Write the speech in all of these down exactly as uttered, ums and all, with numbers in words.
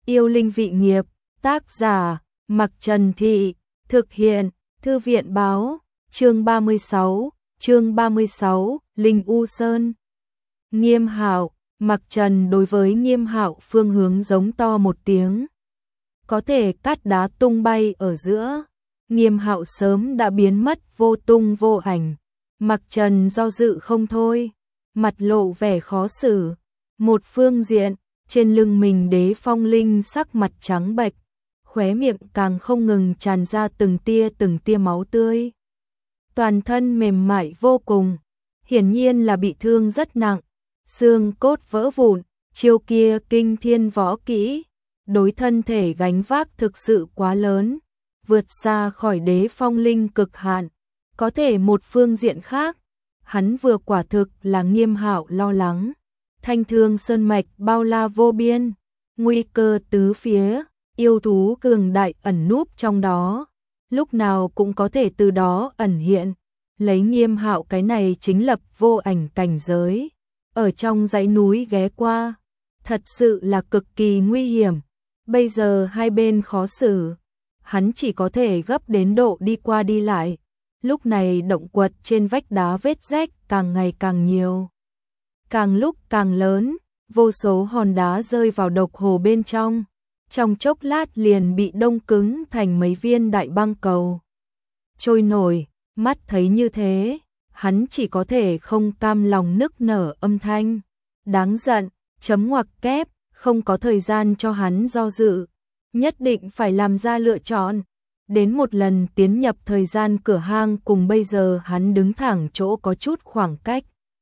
Yêu linh vị nghiệp, tác giả, Mặc Trần Thị, thực hiện, Thư viện báo, chương ba mươi sáu, chương ba mươi sáu, Linh U Sơn. Nghiêm Hạo, Mặc Trần đối với Nghiêm Hạo phương hướng giống to một tiếng. Có thể cát đá tung bay ở giữa. Nghiêm Hạo sớm đã biến mất vô tung vô ảnh. Mặc Trần do dự không thôi, mặt lộ vẻ khó xử. Một phương diện, trên lưng mình Đế Phong Linh sắc mặt trắng bệch, khóe miệng càng không ngừng tràn ra từng tia từng tia máu tươi. Toàn thân mềm mại vô cùng, hiển nhiên là bị thương rất nặng, xương cốt vỡ vụn, chiêu kia kinh thiên võ kỹ, đối thân thể gánh vác thực sự quá lớn, vượt xa khỏi Đế Phong Linh cực hạn. Có thể một phương diện khác, hắn vừa quả thực là Nghiêm Hạo lo lắng. Thanh Thương sơn mạch bao la vô biên, nguy cơ tứ phía, yêu thú cường đại ẩn núp trong đó, lúc nào cũng có thể từ đó ẩn hiện. Lấy Nghiêm Hạo cái này chính lập vô ảnh cảnh giới, ở trong dãy núi ghé qua, thật sự là cực kỳ nguy hiểm. Bây giờ hai bên khó xử, hắn chỉ có thể gấp đến độ đi qua đi lại. Lúc này động quật trên vách đá vết rách càng ngày càng nhiều, càng lúc càng lớn, vô số hòn đá rơi vào độc hồ bên trong, trong chốc lát liền bị đông cứng thành mấy viên đại băng cầu trôi nổi. Mắt thấy như thế, hắn chỉ có thể không cam lòng nức nở âm thanh. Đáng giận, chấm ngoặc kép, không có thời gian cho hắn do dự, nhất định phải làm ra lựa chọn. Đến một lần tiến nhập thời gian cửa hang cùng bây giờ hắn đứng thẳng chỗ có chút khoảng cách.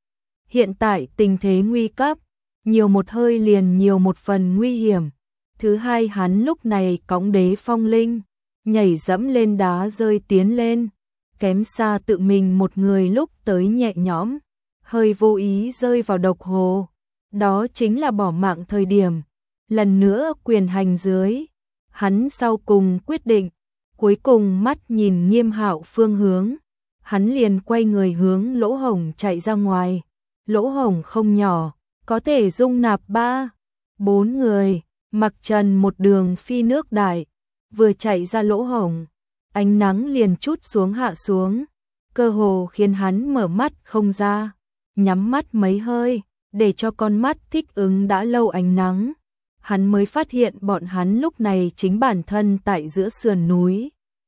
Hiện tại tình thế nguy cấp, nhiều một hơi liền nhiều một phần nguy hiểm. Thứ hai, hắn lúc này cõng Đế Phong Linh, nhảy dẫm lên đá rơi tiến lên, kém xa tự mình một người lúc tới nhẹ nhõm, hơi vô ý rơi vào độc hồ. Đó chính là bỏ mạng thời điểm. Lần nữa quyền hành dưới, hắn sau cùng quyết định, cuối cùng mắt nhìn Nghiêm Hạo phương hướng, hắn liền quay người hướng lỗ hổng chạy ra ngoài. Lỗ hổng không nhỏ, có thể dung nạp ba, bốn người. Mặc Trần một đường phi nước đại, vừa chạy ra lỗ hổng, ánh nắng liền chút xuống hạ xuống, cơ hồ khiến hắn mở mắt không ra, nhắm mắt mấy hơi, để cho con mắt thích ứng đã lâu ánh nắng. Hắn mới phát hiện bọn hắn lúc này chính bản thân tại giữa sườn núi.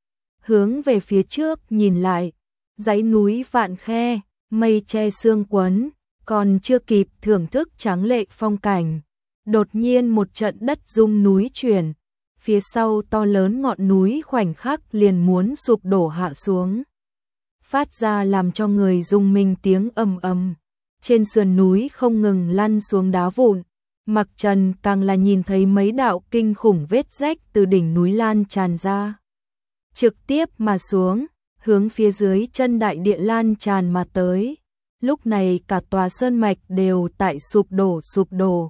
Hướng về phía trước nhìn lại, dãy núi vạn khe, mây che sương quấn, còn chưa kịp thưởng thức tráng lệ phong cảnh. Đột nhiên một trận đất rung núi chuyển, phía sau to lớn ngọn núi khoảnh khắc liền muốn sụp đổ hạ xuống, phát ra làm cho người rung mình tiếng ầm ầm. Trên sườn núi không ngừng lăn xuống đá vụn, Mặc Trần càng là nhìn thấy mấy đạo kinh khủng vết rách từ đỉnh núi lan tràn ra, trực tiếp mà xuống, hướng phía dưới chân đại địa lan tràn mà tới. Lúc này cả tòa sơn mạch đều tại sụp đổ sụp đổ.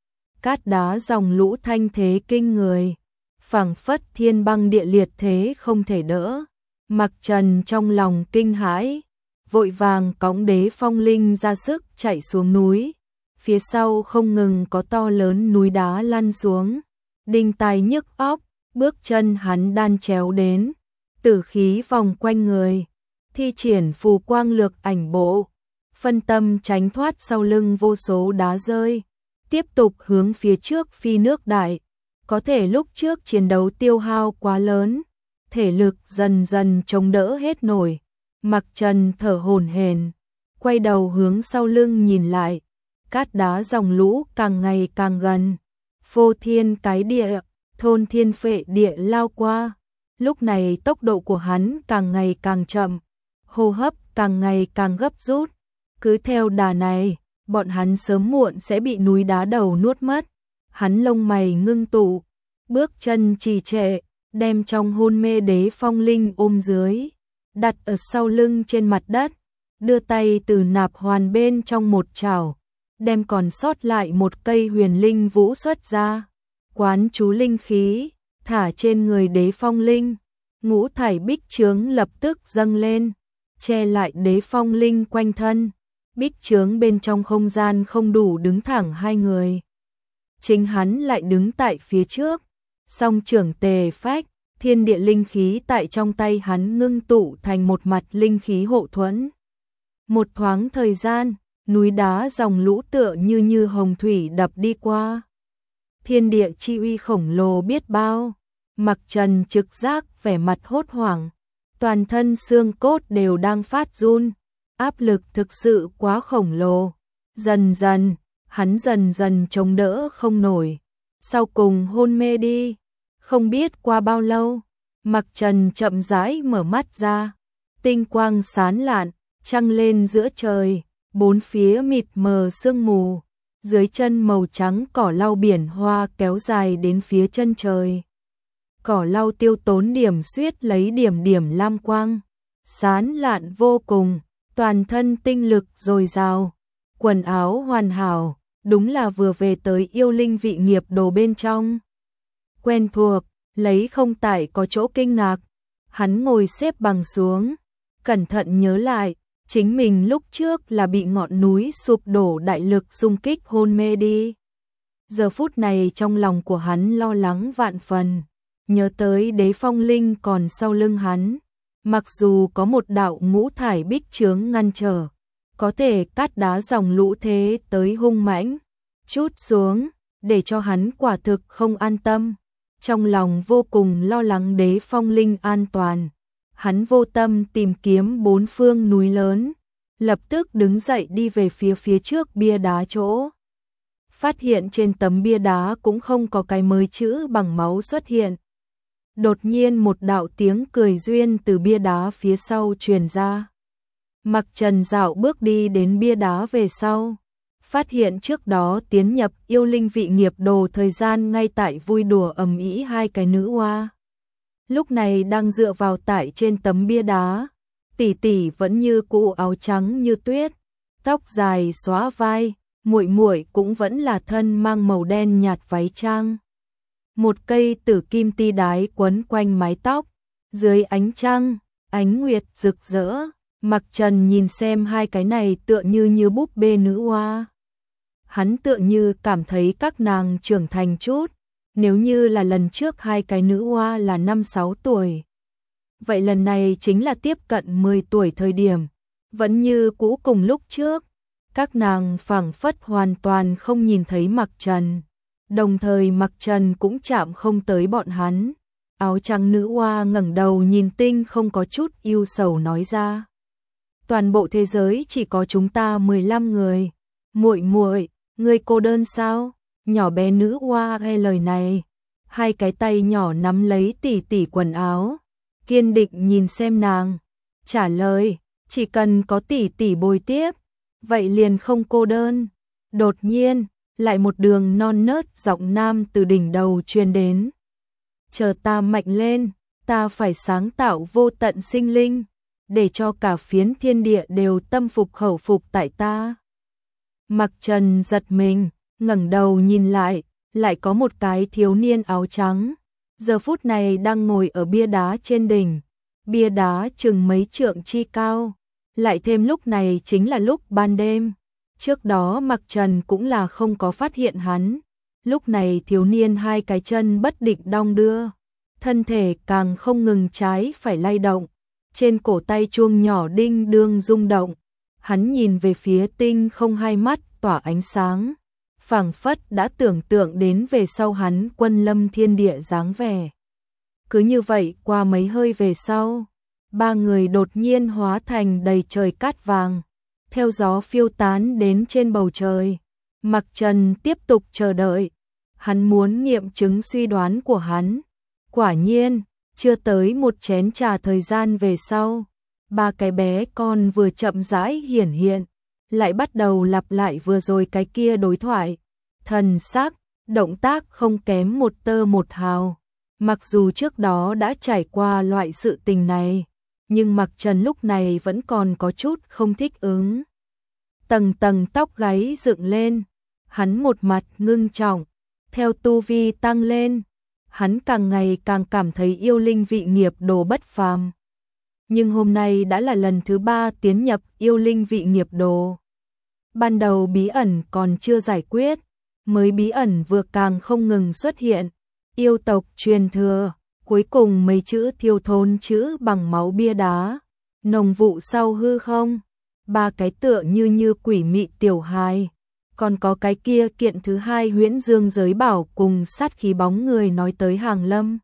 Cát đá dòng lũ thanh thế kinh người, phảng phất thiên băng địa liệt thế không thể đỡ. Mặc Trần trong lòng kinh hãi, vội vàng cõng Đế Phong Linh ra sức chạy xuống núi. Phía sau không ngừng có to lớn núi đá lăn xuống, đinh tai nhức óc, bước chân hắn đan chéo đến, tử khí vòng quanh người, thi triển phù quang lược ảnh bộ, phân tâm tránh thoát sau lưng vô số đá rơi, tiếp tục hướng phía trước phi nước đại. Có thể lúc trước chiến đấu tiêu hao quá lớn, thể lực dần dần chống đỡ hết nổi. Mặc Trần thở hổn hển, quay đầu hướng sau lưng nhìn lại, cát đá dòng lũ càng ngày càng gần, phô thiên cái địa, thôn thiên phệ địa lao qua. Lúc này tốc độ của hắn càng ngày càng chậm, hô hấp càng ngày càng gấp rút. Cứ theo đà này, bọn hắn sớm muộn sẽ bị núi đá đầu nuốt mất. Hắn lông mày ngưng tụ, bước chân trì trệ, đem trong hôn mê Đế Phong Linh ôm dưới, đặt ở sau lưng trên mặt đất, đưa tay từ nạp hoàn bên trong một chảo, đem còn sót lại một cây huyền linh vũ xuất ra, quán chú linh khí, thả trên người Đế Phong Linh. Ngũ thải bích chướng lập tức dâng lên, che lại Đế Phong Linh quanh thân. Bích chướng bên trong không gian không đủ đứng thẳng hai người. chính hắn lại đứng tại phía trước. Song trưởng tề phách, thiên địa linh khí tại trong tay hắn ngưng tụ thành một mặt linh khí hộ thuẫn. Một thoáng thời gian, núi đá dòng lũ tựa như như hồng thủy đập đi qua. Thiên địa chi uy khổng lồ biết bao. Mặc Trần trực giác vẻ mặt hốt hoảng, toàn thân xương cốt đều đang phát run, áp lực thực sự quá khổng lồ. Dần dần, hắn dần dần chống đỡ không nổi, sau cùng hôn mê đi. Không biết qua bao lâu, Mặc Trần chậm rãi mở mắt ra, tinh quang sáng lạn, trăng lên giữa trời, bốn phía mịt mờ sương mù, dưới chân màu trắng cỏ lau biển hoa kéo dài đến phía chân trời. Cỏ lau tiêu tốn điểm xuyết lấy điểm điểm lam quang, sáng lạn vô cùng, toàn thân tinh lực dồi dào, quần áo hoàn hảo, đúng là vừa về tới yêu linh vị nghiệp đồ bên trong. Quen thuộc, lấy không tại có chỗ kinh ngạc, hắn ngồi xếp bằng xuống, cẩn thận nhớ lại, chính mình lúc trước là bị ngọn núi sụp đổ đại lực xung kích hôn mê đi. Giờ phút này trong lòng của hắn lo lắng vạn phần, nhớ tới Đế Phong Linh còn sau lưng hắn, mặc dù có một đạo ngũ thải bích chướng ngăn trở, có thể cắt đá dòng lũ thế tới hung mãnh, chút xuống, để cho hắn quả thực không an tâm. Trong lòng vô cùng lo lắng Đế Phong Linh an toàn, hắn vô tâm tìm kiếm bốn phương núi lớn, lập tức đứng dậy đi về phía phía trước bia đá chỗ. Phát hiện trên tấm bia đá cũng không có cái mới chữ bằng máu xuất hiện. Đột nhiên một đạo tiếng cười duyên từ bia đá phía sau truyền ra. Mặc Trần dạo bước đi đến bia đá về sau, phát hiện trước đó tiến nhập yêu linh vị nghiệp đồ thời gian ngay tại vui đùa ầm ĩ hai cái nữ oa. Lúc này đang dựa vào tại trên tấm bia đá, tỷ tỷ vẫn như cũ áo trắng như tuyết, tóc dài xóa vai, muội muội cũng vẫn là thân mang màu đen nhạt váy trang. Một cây tử kim ti đái quấn quanh mái tóc, dưới ánh trăng, ánh nguyệt rực rỡ. Mặc Trần nhìn xem hai cái này tựa như như búp bê nữ oa. Hắn tựa như cảm thấy các nàng trưởng thành chút, nếu như là lần trước hai cái nữ oa là năm sáu tuổi. Vậy lần này chính là tiếp cận mười tuổi thời điểm, vẫn như cũ cùng lúc trước. Các nàng phảng phất hoàn toàn không nhìn thấy Mặc Trần, đồng thời Mặc Trần cũng chạm không tới bọn hắn. Áo trắng nữ oa ngẩng đầu nhìn tinh không có chút ưu sầu nói ra. Toàn bộ thế giới chỉ có chúng ta mười lăm người. Muội muội, ngươi cô đơn sao? Nhỏ bé nữ oa nghe lời này, hai cái tay nhỏ nắm lấy tỉ tỉ quần áo, kiên định nhìn xem nàng, trả lời, chỉ cần có tỉ tỉ bồi tiếp, vậy liền không cô đơn. Đột nhiên, lại một đường non nớt giọng nam từ đỉnh đầu truyền đến. Chờ ta mạnh lên, ta phải sáng tạo vô tận sinh linh, để cho cả phiến thiên địa đều tâm phục khẩu phục tại ta. Mặc Trần giật mình, ngẩng đầu nhìn lại, lại có một cái thiếu niên áo trắng, giờ phút này đang ngồi ở bia đá trên đỉnh, bia đá chừng mấy trượng chi cao, lại thêm lúc này chính là lúc ban đêm. Trước đó Mặc Trần cũng là không có phát hiện hắn, lúc này thiếu niên hai cái chân bất định đong đưa, thân thể càng không ngừng trái phải lay động, trên cổ tay chuông nhỏ đinh đương rung động. Hắn nhìn về phía tinh không, hai mắt tỏa ánh sáng, phảng phất đã tưởng tượng đến về sau hắn quân lâm thiên địa dáng vẻ. Cứ như vậy qua mấy hơi về sau, ba người đột nhiên hóa thành đầy trời cát vàng, theo gió phiêu tán đến trên bầu trời. Mặc Trần tiếp tục chờ đợi, hắn muốn nghiệm chứng suy đoán của hắn. Quả nhiên, chưa tới một chén trà thời gian về sau, ba cái bé con vừa chậm rãi hiển hiện, lại bắt đầu lặp lại vừa rồi cái kia đối thoại. Thần sắc, động tác không kém một tơ một hào. Mặc dù trước đó đã trải qua loại sự tình này, nhưng Mặc Trần lúc này vẫn còn có chút không thích ứng. Tầng tầng tóc gáy dựng lên, hắn một mặt ngưng trọng, theo tu vi tăng lên, hắn càng ngày càng cảm thấy yêu linh vị nghiệp đồ bất phàm. Nhưng hôm nay đã là lần thứ ba tiến nhập yêu linh vị nghiệp đồ. Ban đầu bí ẩn còn chưa giải quyết, mới bí ẩn vừa càng không ngừng xuất hiện. Yêu tộc truyền thừa, cuối cùng mấy chữ thiêu thôn chữ bằng máu bia đá, nồng vụ sau hư không, ba cái tựa như như quỷ mị tiểu hài, còn có cái kia kiện thứ hai huyễn dương giới bảo cùng sát khí bóng người nói tới hàng lâm.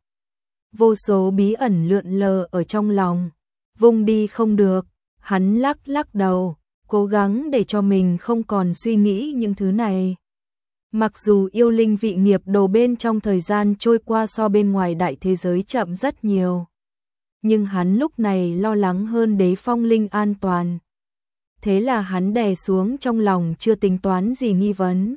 Vô số bí ẩn lượn lờ ở trong lòng, vung đi không được, hắn lắc lắc đầu, cố gắng để cho mình không còn suy nghĩ những thứ này. Mặc dù yêu linh vị nghiệp đồ bên trong thời gian trôi qua so bên ngoài đại thế giới chậm rất nhiều, nhưng hắn lúc này lo lắng hơn Đế Phong linh an toàn. Thế là hắn đè xuống trong lòng chưa tính toán gì nghi vấn.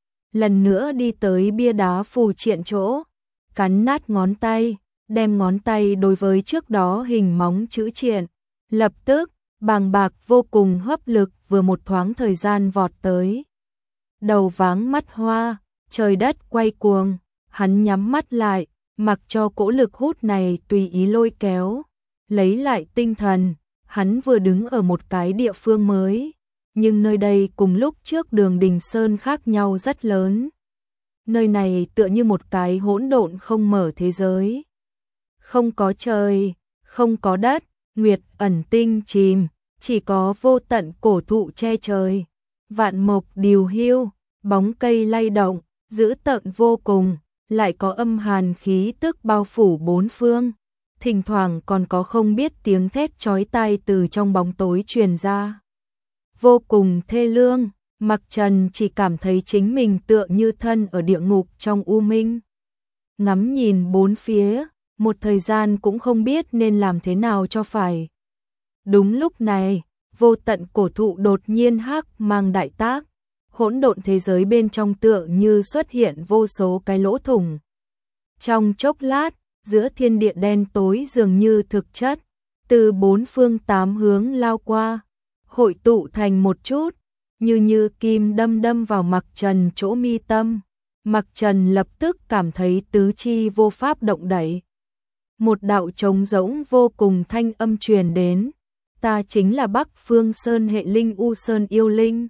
Lần nữa đi tới bia đá phù triện chỗ, cắn nát ngón tay, đem ngón tay đối với trước đó hình móng chữ triện, lập tức, bàng bạc vô cùng hấp lực vừa một thoáng thời gian vọt tới. Đầu váng mắt hoa, trời đất quay cuồng, hắn nhắm mắt lại, mặc cho cỗ lực hút này tùy ý lôi kéo, lấy lại tinh thần. Hắn vừa đứng ở một cái địa phương mới, nhưng nơi đây cùng lúc trước Đường Đình Sơn khác nhau rất lớn. Nơi này tựa như một cái hỗn độn không mở thế giới. Không có trời, không có đất, nguyệt ẩn tinh chìm, chỉ có vô tận cổ thụ che trời. Vạn mộc điều hiu, bóng cây lay động, dữ tợn vô cùng, lại có âm hàn khí tức bao phủ bốn phương. Thỉnh thoảng còn có không biết tiếng thét chói tai từ trong bóng tối truyền ra. Vô cùng thê lương, Mặc Trần chỉ cảm thấy chính mình tựa như thân ở địa ngục trong u minh. Ngắm nhìn bốn phía, một thời gian cũng không biết nên làm thế nào cho phải. Đúng lúc này, vô tận cổ thụ đột nhiên hắc mang đại tác, hỗn độn thế giới bên trong tựa như xuất hiện vô số cái lỗ thủng. Trong chốc lát, giữa thiên địa đen tối dường như thực chất, từ bốn phương tám hướng lao qua, hội tụ thành một chút, như như kim đâm đâm vào Mặc Trần chỗ mi tâm. Mặc Trần lập tức cảm thấy tứ chi vô pháp động đậy. Một đạo trống rỗng vô cùng thanh âm truyền đến, ta chính là Bắc Phương Sơn hệ linh U Sơn yêu linh.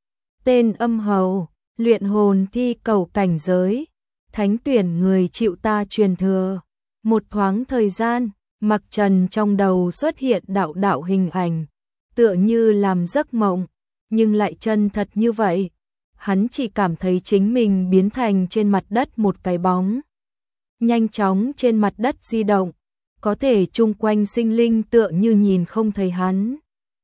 Tên âm hầu, luyện hồn thi cầu cảnh giới, thánh tuyển người chịu ta truyền thừa. Một thoáng thời gian, Mặc Trần trong đầu xuất hiện đạo đạo hình ảnh, tựa như làm giấc mộng, nhưng lại chân thật như vậy. Hắn chỉ cảm thấy chính mình biến thành trên mặt đất một cái bóng. Nhanh chóng trên mặt đất di động, có thể chung quanh sinh linh tựa như nhìn không thấy hắn.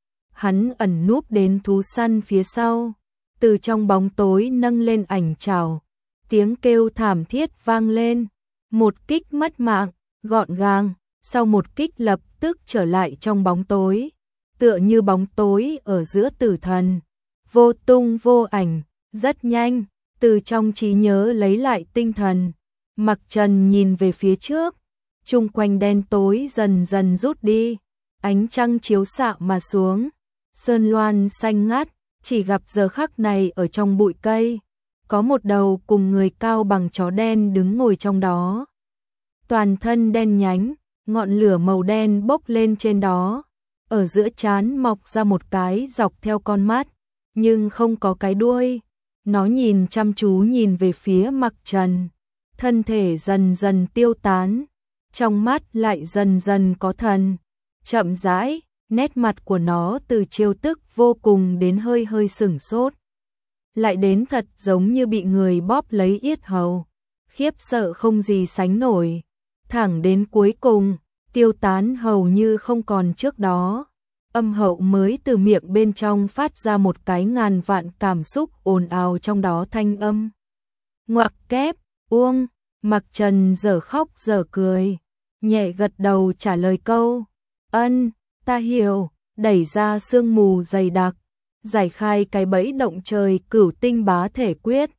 Hắn ẩn núp đến thú săn phía sau, từ trong bóng tối nâng lên ảnh chảo, tiếng kêu thảm thiết vang lên, một kích mất mạng, gọn gàng, sau một kích lập tức trở lại trong bóng tối, tựa như bóng tối ở giữa tử thần, vô tung vô ảnh, rất nhanh, từ trong trí nhớ lấy lại tinh thần. Mặc Trần nhìn về phía trước, chung quanh đen tối dần dần rút đi, ánh trăng chiếu xạ mà xuống, sơn loan xanh ngắt, chỉ gặp giờ khắc này ở trong bụi cây, có một đầu cùng người cao bằng chó đen đứng ngồi trong đó. Toàn thân đen nhánh, ngọn lửa màu đen bốc lên trên đó, ở giữa trán mọc ra một cái dọc theo con mắt, nhưng không có cái đuôi. Nó nhìn chăm chú nhìn về phía Mặc Trần, thân thể dần dần tiêu tán, trong mắt lại dần dần có thần. Chậm rãi, nét mặt của nó từ trêu tức vô cùng đến hơi hơi sửng sốt, lại đến thật giống như bị người bóp lấy yết hầu, khiếp sợ không gì sánh nổi, thẳng đến cuối cùng, tiêu tán hầu như không còn trước đó. Âm hậu mới từ miệng bên trong phát ra một cái ngàn vạn cảm xúc ồn ào trong đó thanh âm. Ngoặc kép, uông, Mặc Trần dở khóc dở cười, nhẹ gật đầu trả lời câu, ân, ta hiểu, đẩy ra sương mù dày đặc, giải khai cái bẫy động trời cửu tinh bá thể quyết,